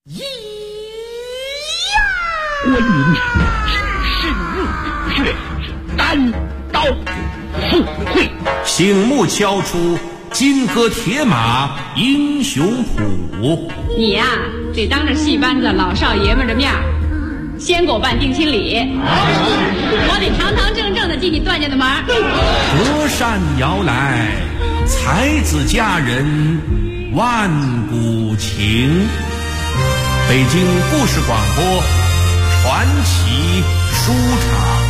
关云长只身入血，单刀赴会， 醒目敲出金戈铁马英雄谱。 你呀，得当着戏班子老少爷们的面先给我办定亲礼，我得堂堂正正的进你段家的门。 隔山摇来，才子佳人万古情。北京故事广播传奇书场。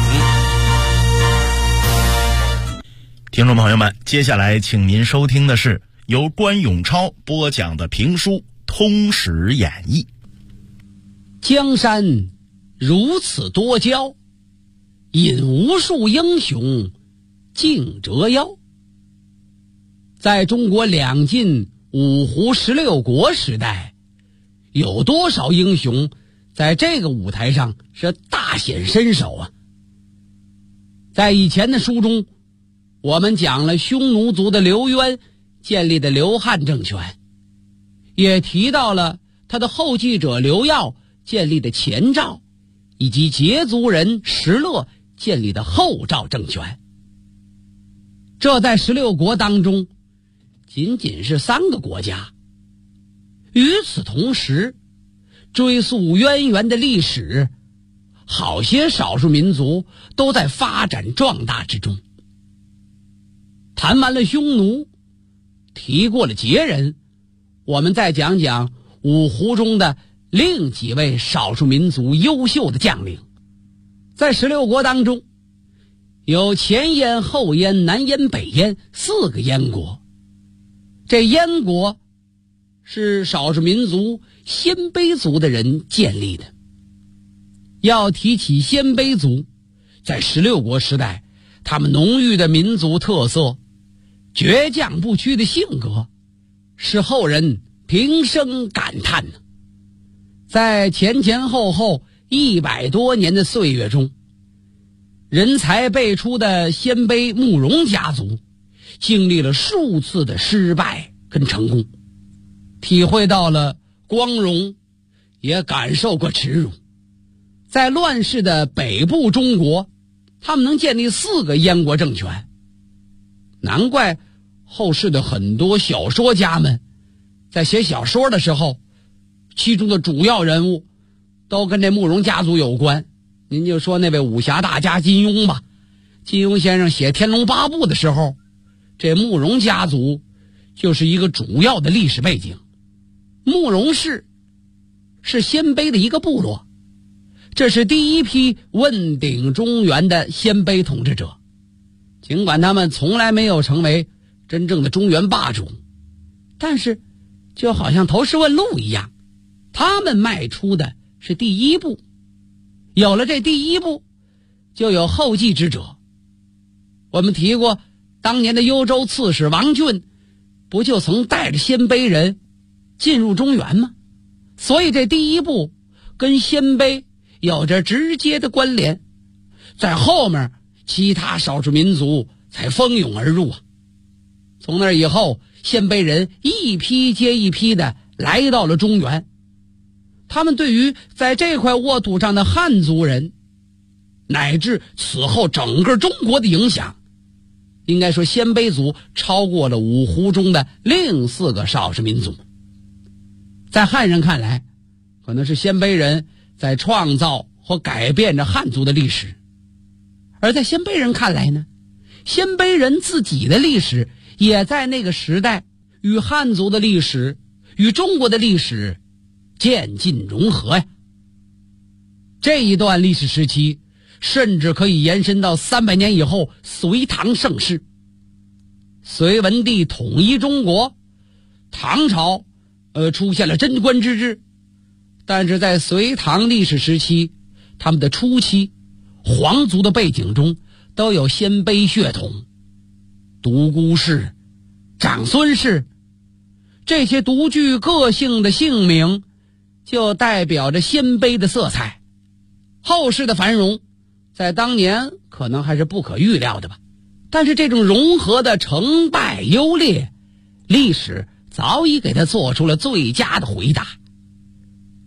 听众朋友们，接下来请您收听的是由关永超播讲的评书《通史演义》。 江山如此多娇，引无数英雄竞折腰。在中国两晋五胡16国时代，有多少英雄在这个舞台上是大显身手啊！在以前的书中，我们讲了匈奴族的刘渊建立的刘汉政权，也提到了他的后继者刘耀建立的前赵，以及羯族人石勒建立的后赵政权。这在16国当中仅仅是3个国家。与此同时，追溯渊源的历史，好些少数民族都在发展壮大之中。谈完了匈奴，提过了羯人，我们再讲讲五胡中的另几位少数民族优秀的将领。在16国当中，有前燕、后燕、南燕、北燕4个燕国。这燕国是少数民族鲜卑族的人建立的。要提起鲜卑族，在16国时代，他们浓郁的民族特色、倔强不屈的性格，使后人平生感叹呢。在前后100多年的岁月中，人才辈出的鲜卑慕容家族经历了数次的失败跟成功，体会到了光荣，也感受过耻辱。在乱世的北部中国，他们能建立4个燕国政权，难怪后世的很多小说家们在写小说的时候，其中的主要人物都跟这慕容家族有关。您就说那位武侠大家金庸吧，金庸先生写《天龙八部》的时候，这慕容家族就是一个主要的历史背景。慕容氏是鲜卑的一个部落，这是第一批问鼎中原的鲜卑统治者。尽管他们从来没有成为真正的中原霸主，但是就好像投石问路一样，他们迈出的是第一步。有了这第一步，就有后继之者。我们提过，当年的幽州刺史王浚不就曾带着鲜卑人进入中原吗？所以这第一步跟鲜卑有着直接的关联，在后面其他少数民族才蜂拥而入啊。从那以后，鲜卑人一批接一批的来到了中原，他们对于在这块沃土上的汉族人，乃至此后整个中国的影响，应该说鲜卑族超过了五胡中的另4个少数民族。在汉人看来，可能是鲜卑人在创造或改变着汉族的历史，而在鲜卑人看来呢，鲜卑人自己的历史也在那个时代与汉族的历史、与中国的历史渐进融合呀。这一段历史时期甚至可以延伸到300年以后隋唐盛世。隋文帝统一中国，唐朝出现了贞观之治，但是在隋唐历史时期，他们的初期皇族的背景中都有鲜卑血统，独孤氏、长孙氏，这些独具个性的姓名就代表着鲜卑的色彩。后世的繁荣在当年可能还是不可预料的吧，但是这种融合的成败优劣，历史早已给他做出了最佳的回答。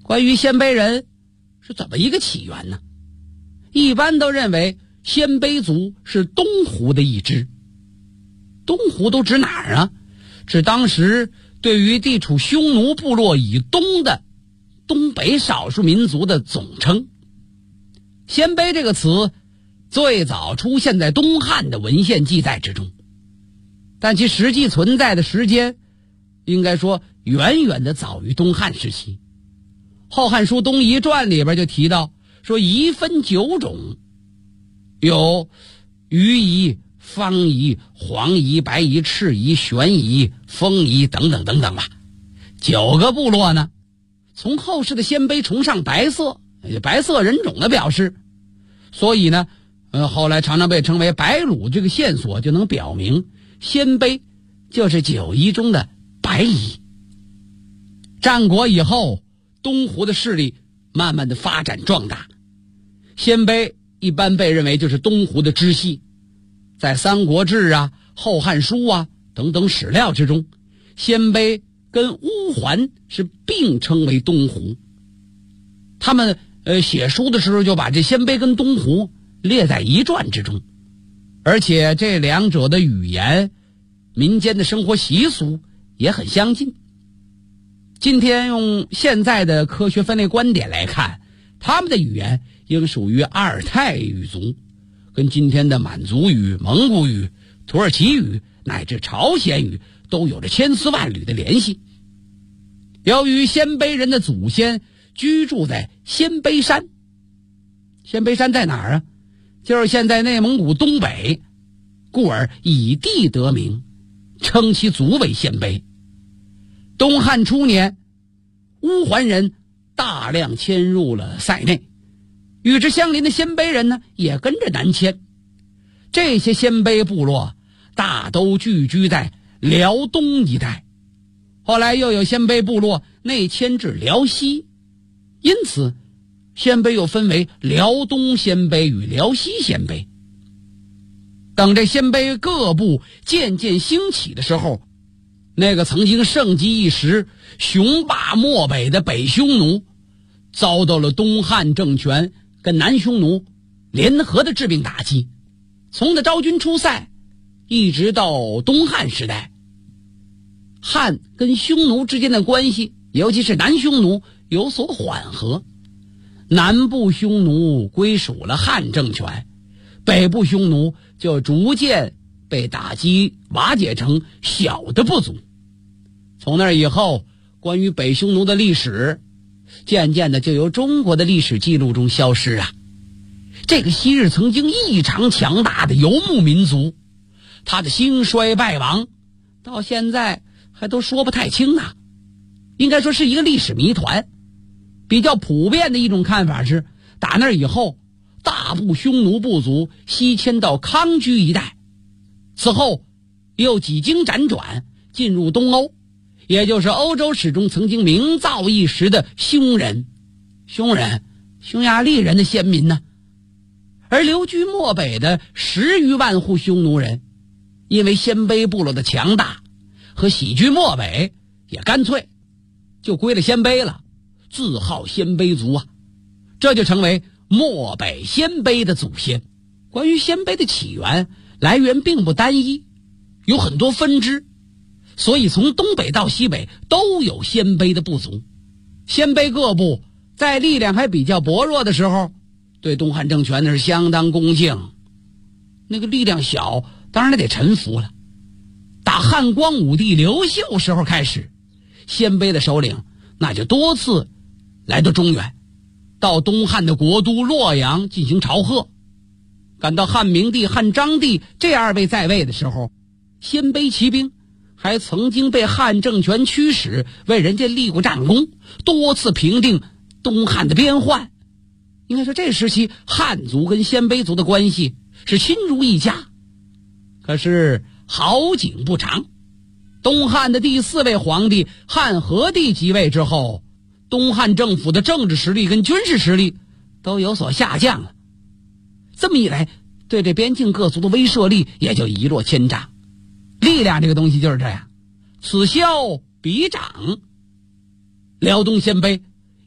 关于鲜卑人是怎么一个起源呢？一般都认为鲜卑族是东胡的一支。东胡都指哪儿啊？指当时对于地处匈奴部落以东的东北少数民族的总称。鲜卑这个词最早出现在东汉的文献记载之中，但其实际存在的时间应该说远远的早于东汉时期。《后汉书·东夷传》里边就提到说，夷分9种，有虞夷、方夷、黄夷、白夷、赤夷、玄夷、封夷等等等等吧。9个部落呢，从后世的鲜卑崇尚白色，白色人种的表示，所以呢，后来常常被称为白虏。这个线索就能表明，鲜卑就是9夷中的白夷。战国以后，东胡的势力慢慢的发展壮大，鲜卑一般被认为就是东胡的支系。在《三国志》啊、《后汉书》啊等等史料之中，鲜卑跟乌桓是并称为东胡。他们写书的时候就把这鲜卑跟东胡列在一传之中，而且这两者的语言、民间的生活习俗也很相近。今天用现在的科学分类观点来看，他们的语言应属于阿尔泰语族，跟今天的满族语、蒙古语、土耳其语乃至朝鲜语都有着千丝万缕的联系。由于鲜卑人的祖先居住在鲜卑山，鲜卑山在哪儿啊？就是现在内蒙古东北，故而以地得名，称其族为鲜卑。东汉初年，乌桓人大量迁入了塞内，与之相邻的鲜卑人呢也跟着南迁。这些鲜卑部落大都聚居在辽东一带，后来又有鲜卑部落内迁至辽西，因此鲜卑又分为辽东鲜卑与辽西鲜卑。等这鲜卑各部渐渐兴起的时候，那个曾经盛极一时、雄霸漠北的北匈奴，遭到了东汉政权跟南匈奴联合的致命打击。从那昭君出塞一直到东汉时代，汉跟匈奴之间的关系，尤其是南匈奴有所缓和，南部匈奴归属了汉政权，北部匈奴就逐渐被打击瓦解成小的部族。从那以后，关于北匈奴的历史渐渐的就由中国的历史记录中消失啊。这个昔日曾经异常强大的游牧民族，他的兴衰败亡到现在还都说不太清啊，应该说是一个历史谜团。比较普遍的一种看法是，打那以后大部匈奴部族西迁到康居一带，此后又几经辗转进入东欧，也就是欧洲史中曾经名噪一时的匈人、匈牙利人的先民呢。而留居漠北的10余万户匈奴人，因为鲜卑部落的强大和喜居漠北，也干脆就归了鲜卑了，自号鲜卑族啊，这就成为漠北鲜卑的祖先。关于鲜卑的起源来源并不单一，有很多分支，所以从东北到西北都有鲜卑的部族。鲜卑各部在力量还比较薄弱的时候，对东汉政权那是相当恭敬，那个力量小当然得臣服了。打汉光武帝刘秀时候开始，鲜卑的首领那就多次来到中原，到东汉的国都洛阳进行朝贺。赶到汉明帝、汉章帝这2位在位的时候，鲜卑骑兵还曾经被汉政权驱使，为人家立过战功，多次平定东汉的边患。应该说这时期汉族跟鲜卑族的关系是亲如一家。可是好景不长，东汉的第4位皇帝汉和帝即位之后，东汉政府的政治实力跟军事实力都有所下降了。这么一来，对这边境各族的威慑力也就一落千丈。力量这个东西就是这样，此消彼长。辽东鲜卑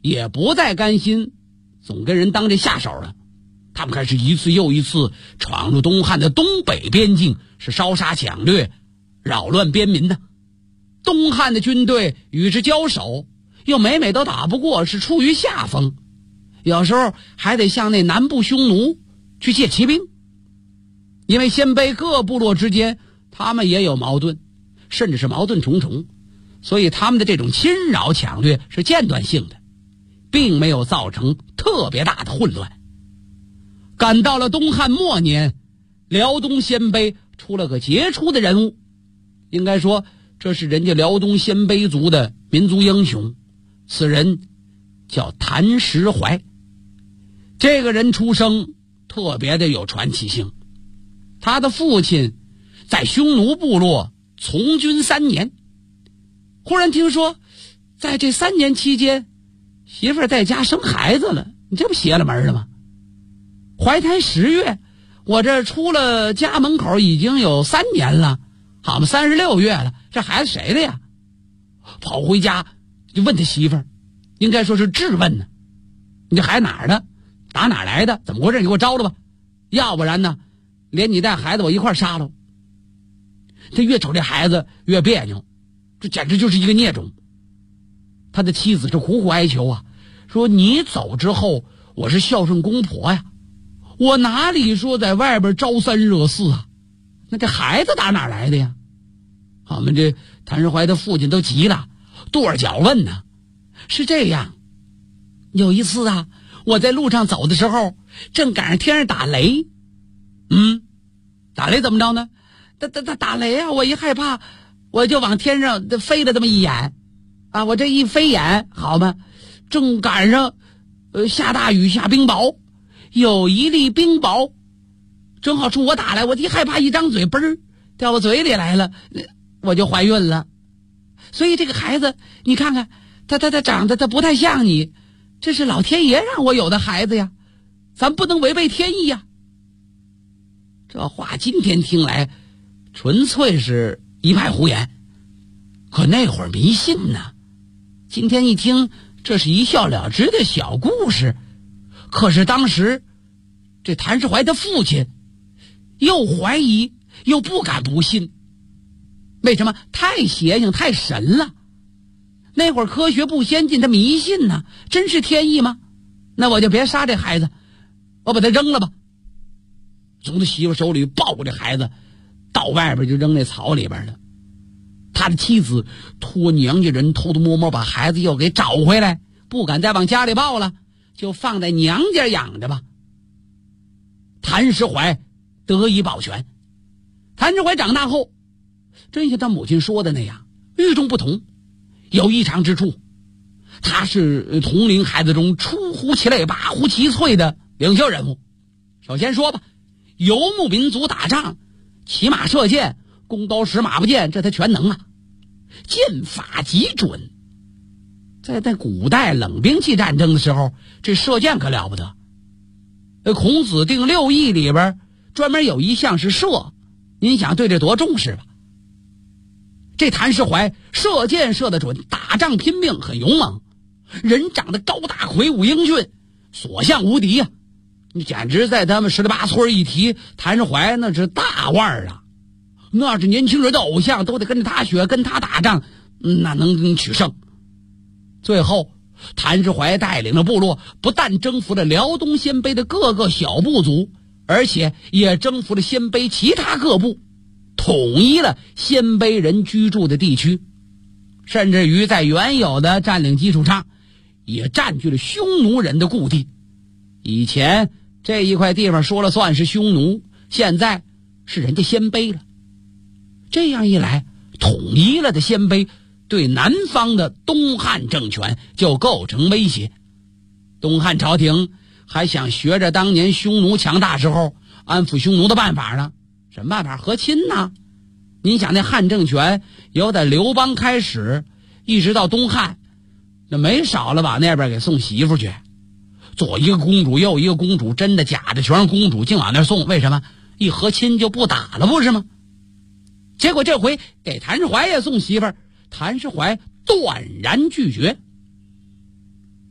也不再甘心总跟人当这下手了，他们开始一次又一次闯入东汉的东北边境，是烧杀抢掠，扰乱边民的。东汉的军队与之交手，又每每都打不过，是处于下风，有时候还得向那南部匈奴去借骑兵。因为鲜卑各部落之间他们也有矛盾，甚至是矛盾重重，所以他们的这种侵扰抢掠是间断性的，并没有造成特别大的混乱。赶到了东汉末年，辽东鲜卑出了个杰出的人物，应该说这是人家辽东鲜卑族的民族英雄，此人叫谭石槐。这个人出生特别的有传奇性，他的父亲在匈奴部落从军3年，忽然听说在这3年期间媳妇儿在家生孩子了，你这不邪了门了吗？怀胎10月，我这出了家门口已经有3年了，好嘛，36月了，这孩子谁的呀？跑回家就问他媳妇儿，应该说是质问呢，你这孩子哪儿的，打哪儿来的，怎么回事，你给我招了吧，要不然呢连你带孩子我一块杀了。他越瞅这孩子越别扭，这简直就是一个孽种。他的妻子是苦苦哀求啊，说你走之后我是孝顺公婆呀，我哪里说在外边招三惹四啊，那这孩子打哪来的呀？我们这谭石槐的父亲都急了，跺着脚问呢。是这样，有一次啊，我在路上走的时候正赶上天上打雷。打雷怎么着呢？打雷啊，我一害怕我就往天上飞了这么一眼啊，我这一飞眼好嘛，正赶上下大雨下冰雹，有一粒冰雹正好冲我打来，我一害怕一张嘴嘣儿掉我嘴里来了，我就怀孕了。所以这个孩子你看看他长得他不太像你，这是老天爷让我有的孩子呀，咱不能违背天意呀。这话今天听来纯粹是一派胡言，可那会儿迷信呢，今天一听这是一笑了之的小故事，可是当时这谭石槐的父亲又怀疑又不敢不信。为什么？太邪性太神了，那会儿科学不先进，他迷信呢，真是天意吗？那我就别杀这孩子，我把他扔了吧。从他媳妇手里抱过这孩子到外边就扔那草里边了。他的妻子托娘家人偷偷摸摸把孩子又给找回来，不敢再往家里抱了，就放在娘家养着吧。谭石槐得以保全。谭石槐长大后真像他母亲说的那样与众不同，有异常之处，他是同龄孩子中出乎其类拔乎其萃的领袖人物。首先说吧，游牧民族打仗，骑马射箭，弓刀石马步箭，这他全能啊，箭法极准。在古代冷兵器战争的时候，这射箭可了不得。孔子定6艺里边专门有一项是射，您想对这多重视吧？这谭石槐射箭射得准，打仗拼命很勇猛，人长得高大魁梧英俊，所向无敌呀。你简直在他们十里八村一提谭石槐那是大腕儿啊，那是年轻人的偶像，都得跟着他学，跟他打仗，那能取胜。最后谭石槐带领的部落不但征服了辽东鲜卑的各个小部族，而且也征服了鲜卑其他各部，统一了鲜卑人居住的地区，甚至于在原有的占领基础上也占据了匈奴人的故地。以前这一块地方说了算是匈奴，现在是人家鲜卑了。这样一来，统一了的鲜卑对南方的东汉政权就构成威胁。东汉朝廷还想学着当年匈奴强大时候安抚匈奴的办法呢。什么办法？和亲呢。您想那汉政权由在刘邦开始一直到东汉，那没少了把那边给送媳妇去，左一个公主右一个公主，真的假的全是公主，净往那送。为什么？一和亲就不打了，不是吗？结果这回给谭石槐也送媳妇儿，谭石槐断然拒绝。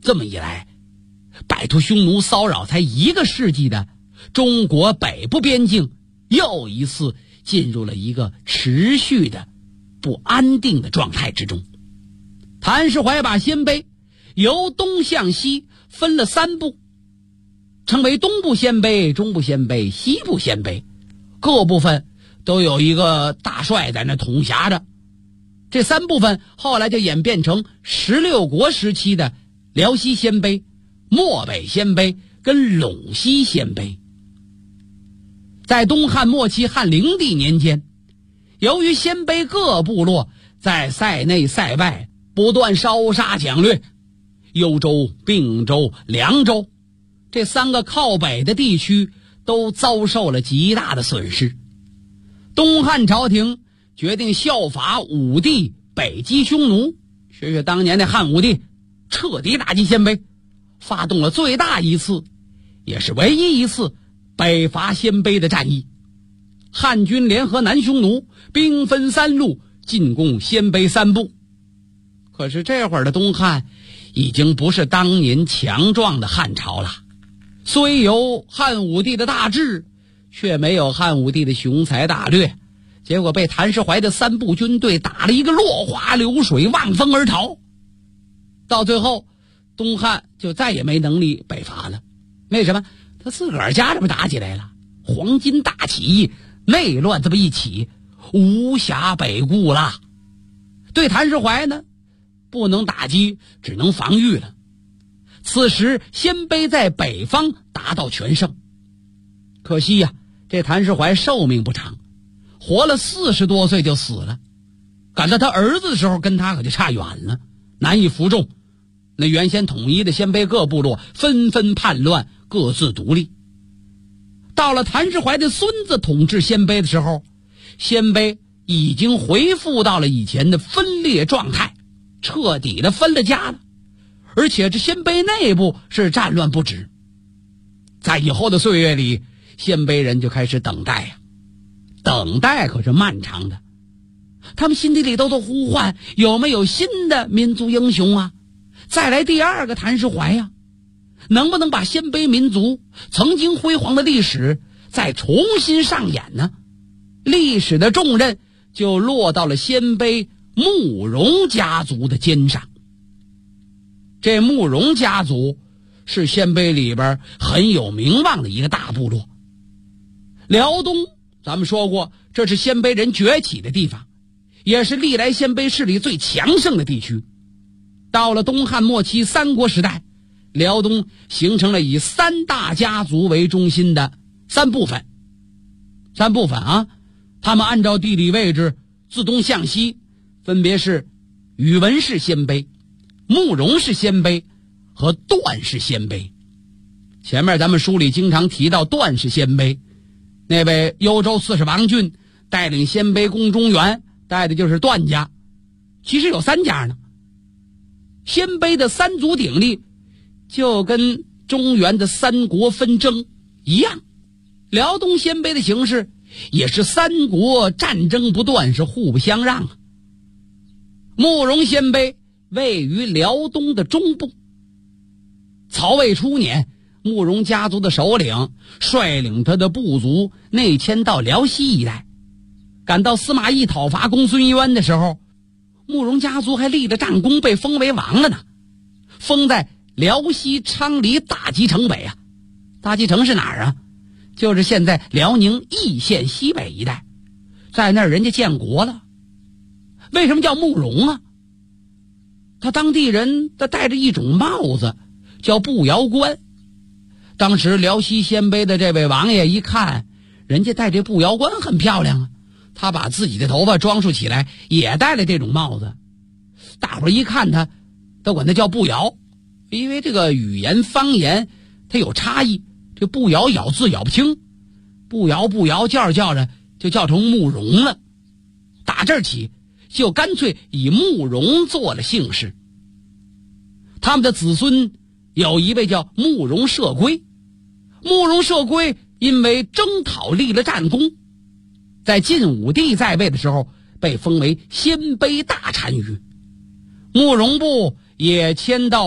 这么一来，摆脱匈奴骚扰才1个世纪的中国北部边境又一次进入了一个持续的不安定的状态之中。谭世怀把鲜卑由东向西分了3部，称为东部鲜卑、中部鲜卑、西部鲜卑，各部分都有一个大帅在那统辖着。这3部分后来就演变成16国时期的辽西鲜卑、漠北鲜卑跟陇西鲜卑。在东汉末期汉灵帝年间，由于鲜卑各部落在塞内塞外不断烧杀抢掠，幽州、并州、凉州这3个靠北的地区都遭受了极大的损失。东汉朝廷决定效法武帝北击匈奴，学学当年的汉武帝，彻底打击鲜卑，发动了最大一次也是唯一一次北伐鲜卑的战役。汉军联合南匈奴，兵分3路进攻鲜卑3部。可是这会儿的东汉已经不是当年强壮的汉朝了，虽有汉武帝的大志，却没有汉武帝的雄才大略，结果被谭世怀的3部军队打了一个落花流水，望风而逃。到最后东汉就再也没能力北伐了。为什么？他自个儿家这不打起来了，黄巾大起义，内乱这么一起，无暇北顾了。对谭世怀呢，不能打击，只能防御了。此时鲜卑在北方达到全盛，可惜呀，这谭世怀寿命不长，活了40多岁就死了。赶到他儿子的时候，跟他可就差远了，难以服众。那原先统一的鲜卑各部落纷纷叛乱，各自独立。到了谭世怀的孙子统治鲜卑的时候，鲜卑已经恢复到了以前的分裂状态，彻底的分了家了。而且这鲜卑内部是战乱不止。在以后的岁月里，鲜卑人就开始等待呀，等待可是漫长的。他们心底里都呼唤，有没有新的民族英雄啊？再来第2个谭世怀呀，能不能把鲜卑民族曾经辉煌的历史再重新上演呢？历史的重任就落到了鲜卑慕容家族的肩上。这慕容家族是鲜卑里边很有名望的一个大部落。辽东咱们说过，这是鲜卑人崛起的地方，也是历来鲜卑势力最强盛的地区。到了东汉末期3国时代，辽东形成了以3大家族为中心的3部分。3部分啊，他们按照地理位置自东向西，分别是宇文氏鲜卑、慕容氏鲜卑和段氏鲜卑。前面咱们书里经常提到段氏鲜卑，那位幽州刺史王浚带领鲜卑攻中原，带的就是段家。其实有3家呢。鲜卑的3足鼎立，就跟中原的3国纷争一样。辽东鲜卑的形势也是3国战争不断，是互不相让啊。慕容鲜卑位于辽东的中部。曹魏初年，慕容家族的首领率领他的部族内迁到辽西一带。赶到司马懿讨伐公孙渊的时候，慕容家族还立了战功，被封为王了呢。封在辽西昌黎大集城北啊。大集城是哪儿啊？就是现在辽宁义县西北一带，在那儿人家建国了。为什么叫慕容啊？他当地人他戴着一种帽子叫步摇冠。当时辽西鲜卑的这位王爷一看人家戴这步摇冠很漂亮啊，他把自己的头发装束起来，也戴了这种帽子。大伙儿一看他，都管他叫步摇，因为这个语言方言它有差异，这步摇咬字咬不清，步摇叫着叫着就叫成慕容了。打这儿起就干脆以慕容做了姓氏。他们的子孙有一位叫慕容社归。慕容社归因为征讨立了战功，在晋武帝在位的时候被封为鲜卑大单于。慕容部也迁到了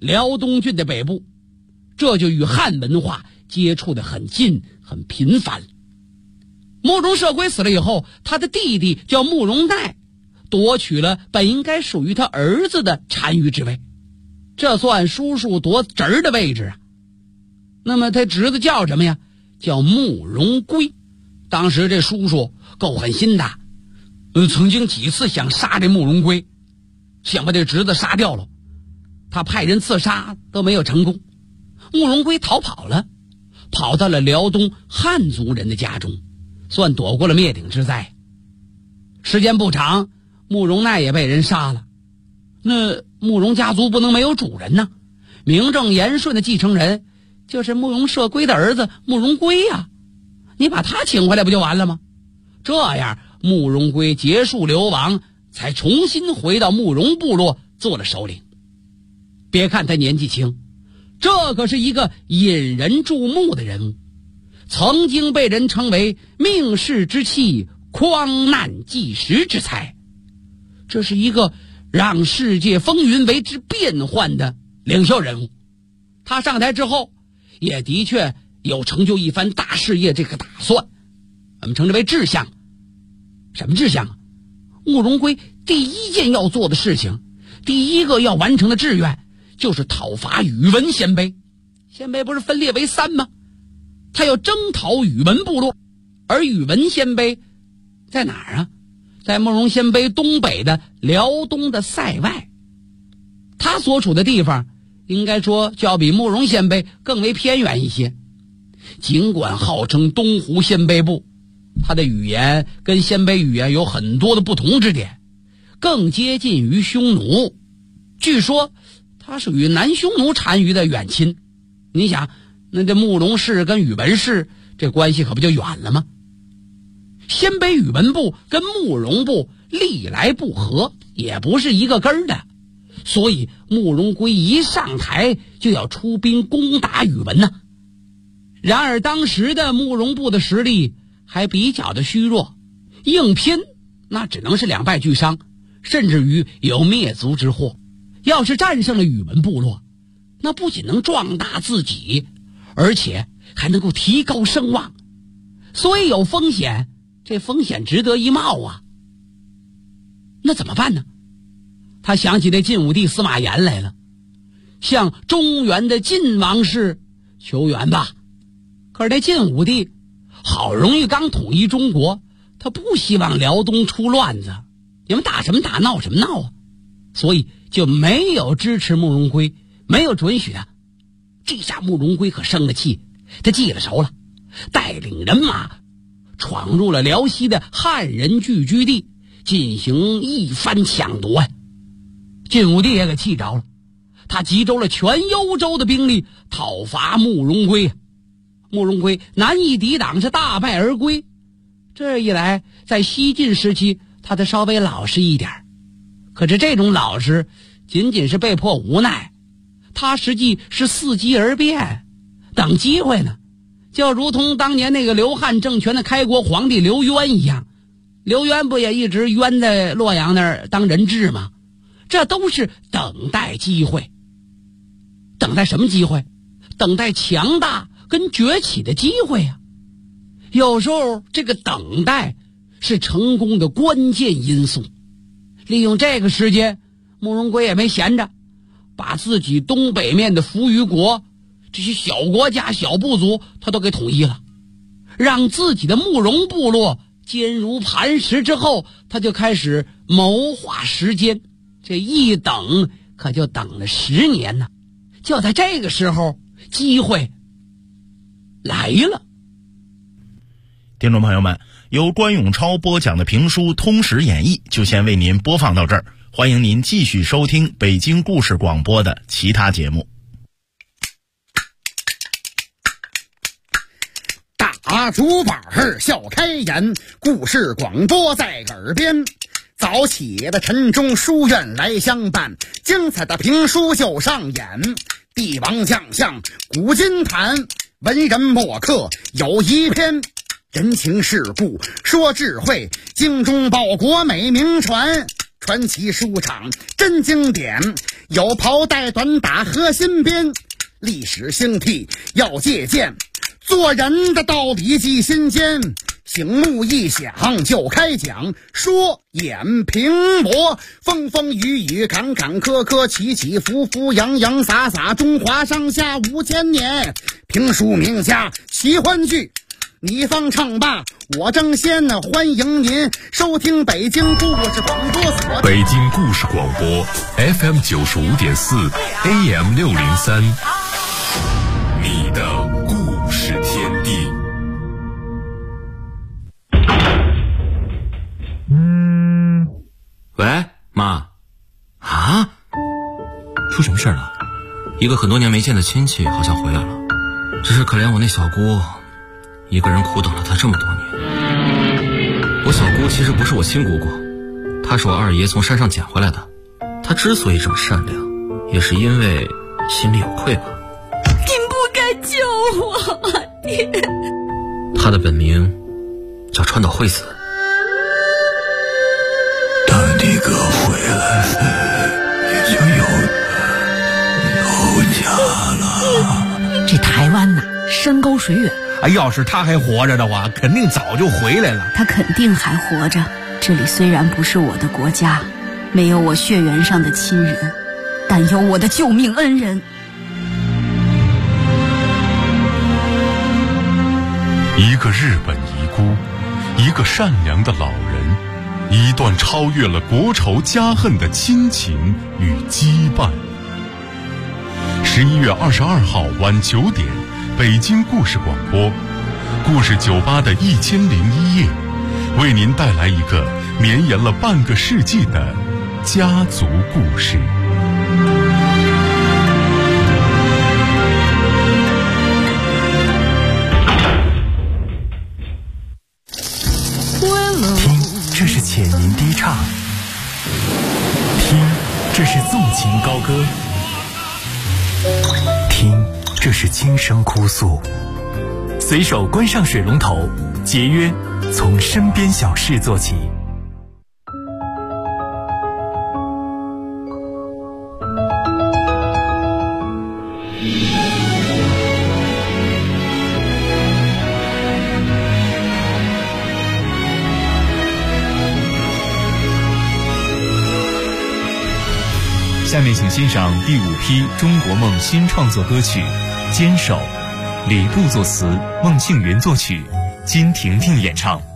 辽东郡的北部，这就与汉文化接触得很近很频繁。慕容社归死了以后，他的弟弟叫慕容奈，夺取了本应该属于他儿子的单于之位，这算叔叔夺侄儿的位置啊。那么他侄子叫什么呀？叫慕容归。当时这叔叔够狠心的，曾经几次想杀这慕容归，想把这侄子杀掉了，他派人刺杀都没有成功。慕容归逃跑了，跑到了辽东汉族人的家中，算躲过了灭顶之灾。时间不长，慕容奈也被人杀了。那慕容家族不能没有主人呢，名正言顺的继承人就是慕容社归的儿子慕容归呀，你把他请回来不就完了吗？这样慕容归结束流亡，才重新回到慕容部落做了首领。别看他年纪轻，这可是一个引人注目的人物，曾经被人称为命世之器，匡难济时之才。这是一个让世界风云为之变幻的领袖人物。他上台之后也的确有成就一番大事业这个打算，我们称之为志向。什么志向啊？慕容归第一件要做的事情，第一个要完成的志愿，就是讨伐宇文鲜卑。鲜卑不是分裂为3吗？他要征讨宇文部落，而宇文鲜卑在哪儿啊？在慕容鲜卑东北的辽东的塞外。他所处的地方应该说就要比慕容鲜卑更为偏远一些。尽管号称东湖鲜卑部，他的语言跟鲜卑语言有很多的不同之点，更接近于匈奴。据说他属于南匈奴单于的远亲。你想，那这慕容氏跟宇文氏这关系可不就远了吗？鲜卑宇文部跟慕容部历来不和，也不是一个根儿的，所以慕容归一上台就要出兵攻打宇文呢。然而当时的慕容部的实力还比较的虚弱，硬拼那只能是两败俱伤，甚至于有灭族之祸。要是战胜了宇文部落，那不仅能壮大自己，而且还能够提高声望。所以有风险，这风险值得一冒啊。那怎么办呢？他想起这晋武帝司马炎来了，向中原的晋王室求援吧。可是这晋武帝好容易刚统一中国，他不希望辽东出乱子，你们打什么打，闹什么闹啊，所以就没有支持慕容归，没有准许他。这下慕容归可生了气，他记了仇了，带领人马闯入了辽西的汉人聚居地，进行一番抢夺呀。晋武帝也给气着了，他集中了全幽州的兵力讨伐慕容归。慕容归难以抵挡，是大败而归。这一来，在西晋时期他得稍微老实一点，可是这种老实仅仅是被迫无奈，他实际是伺机而变，等机会呢。就如同当年那个刘汉政权的开国皇帝刘渊一样，刘渊不也一直冤在洛阳那儿当人质吗？这都是等待机会。等待什么机会？等待强大跟崛起的机会啊。有时候这个等待是成功的关键因素。利用这个时间，慕容归也没闲着，把自己东北面的扶余国这些小国家小部族他都给统一了，让自己的慕容部落坚如磐石。之后他就开始谋划时间，这一等可就等了10年呢。就在这个时候，机会来了。 听众朋友们，由关永超播讲的评书《通史演义》就先为您播放到这儿，欢迎您继续收听北京故事广播的其他节目。 大竹板笑开颜，故事广播在耳边。早起的晨钟书院来相伴，精彩的评书就上演。帝王将相古今谈，文人墨客有一篇。人情世故说智慧，精忠报国美名传。传奇书场真经典， 有袍带短打核心边，历史兴替要借鉴，做人的道理记心间。醒目一响就开讲，说演评魔，风风雨雨坎坎坷坷，起起伏伏洋洋洒洒，中华上下5000年。评书名家奇欢剧，你方唱罢我争先，欢迎您收听北京故事广播所。 北京故事广播 FM 95.4 AM 603，你的故事天地。 喂，妈。啊？出什么事了？一个很多年没见的亲戚好像回来了，只是可怜我那小姑，一个人苦等了她这么多年。我小姑其实不是我亲姑姑，她是我二爷从山上捡回来的。她之所以这么善良，也是因为心里有愧吧。 您不该救我，爹。 她的本名叫川岛惠子。 当你哥回来，你就有家了。 这台湾呐，山高水远。 要是他还活着的话，肯定早就回来了。 他肯定还活着。这里虽然不是我的国家，没有我血缘上的亲人，但有我的救命恩人。 一个日本遗孤，一个善良的老人，一段超越了国仇家恨的亲情与羁绊。11月22号晚9点，北京故事广播，故事酒吧的1001夜，为您带来一个绵延了半个世纪的家族故事。 听，这是浅吟低唱；听，这是纵情高歌；听，这是轻声哭诉。随手关上水龙头，节约从身边小事做起。 下面请欣赏第5批中国梦新创作歌曲《坚守》，李杜作词，孟庆云作曲，金婷婷演唱。